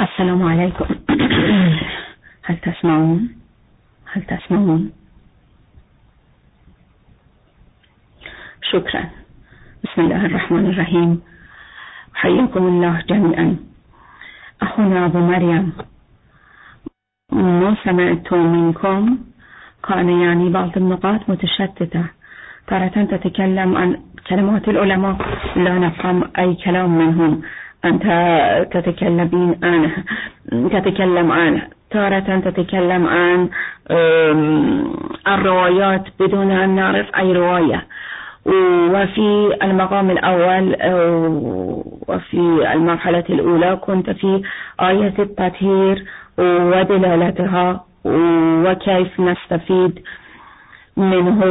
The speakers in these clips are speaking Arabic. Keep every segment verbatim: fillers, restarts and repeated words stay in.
السلام عليكم. هل تسمعون؟ هل تسمعون؟ شكرا. بسم الله الرحمن الرحيم. حياكم الله جميعا. أخونا أبو مريم، ما سمعت منكم، كان يعني بعض النقاط متشتتة. تارة تتكلم عن كلمات العلماء لا نفهم أي كلام منهم، أنت تتكلمين عن تتكلم عن تارة تتكلم عن الروايات بدون أن نعرف أي رواية. وفي المقام الأول وفي المرحلة الأولى كنت في آية التطهير ودلالتها وكيف نستفيد منه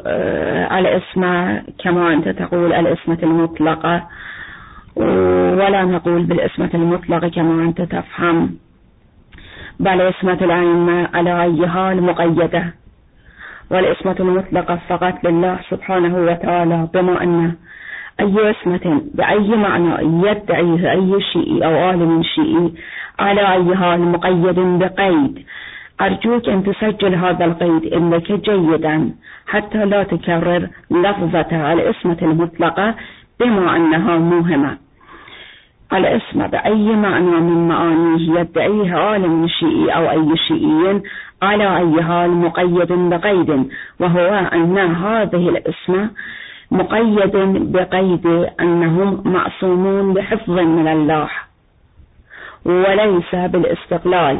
الاسم كما أنت تقول الاسمة المطلقة، ولا نقول بالاسمة المطلقة كما أنت تفهم، بل اسمة الأئمة على أي حال مقيدة، والاسمة المطلقة فقط لله سبحانه وتعالى، بما أن أي اسمة بأي معنى يدعيه أي شيء أو عالم شيء على أي حال مقيد بقيد. أرجوك أن تسجل هذا القيد عندك جيدا حتى لا تكرر لفظة الاسمة المطلقة بما أنها مهمة. الاسم بأي معنى من معانيه يدعيه عالم شيء أو أي شيء على أي حال مقيد بقيد، وهو أن هذه الاسم مقيد بقيد أنهم معصومون بحفظ من الله وليس بالاستقلال.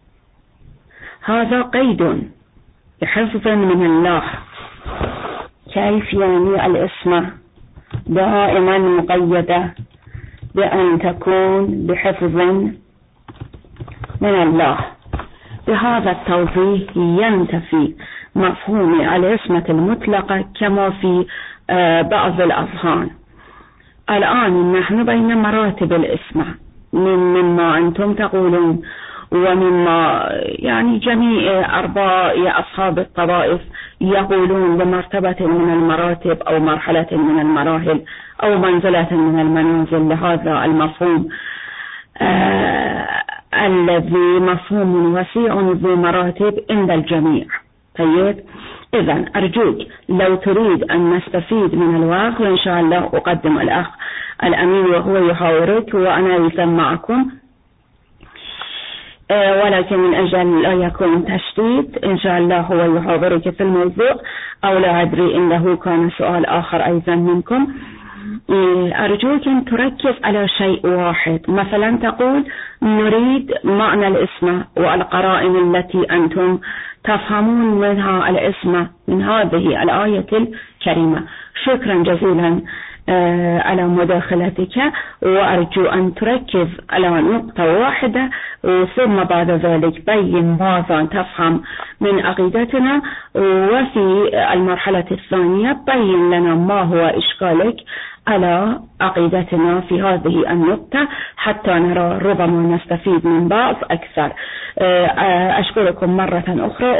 هذا قيد بحفظ من الله. كيف يعني الاسم دائما مقيدة بأن تكون بحفظ من الله؟ بهذا التوضيح ينتفي مفهوم الاسمة المطلقة كما في بعض الأذهان. الآن نحن بين مراتب الاسمة، من مما أنتم تقولون ومما يعني جميع أرباء أصحاب الطوائف يقولون بمرتبة من المراتب أو مرحلة من المراحل أو منزلة من المنازل لهذا المفهوم آه الذي مفهوم وسيع ذو مراتب عند الجميع. طيب، إذن أرجوك لو تريد أن نستفيد من الوقت، وإن شاء الله أقدم الأخ الأمين وهو يحاورك وأنا يلزم معكم، أه ولكن من أجل لا يكون تشتيت إن شاء الله هو يحاورك في الموضوع، أو لا أدري إنه كان سؤال آخر أيضا منكم. أرجوك أن تركز على شيء واحد، مثلا تقول نريد معنى الاسم والقرائن التي أنتم تفهمون منها الاسم من هذه الآية الكريمة. شكرا جزيلا على مداخلتك، وأرجو أن تركز على نقطة واحدة، ثم بعد ذلك بين ماذا تفهم من عقيدتنا، وفي المرحلة الثانية بين لنا ما هو إشكالك على عقيدتنا في هذه النقطة حتى نرى ربما نستفيد من بعض أكثر. أشكركم مرة أخرى.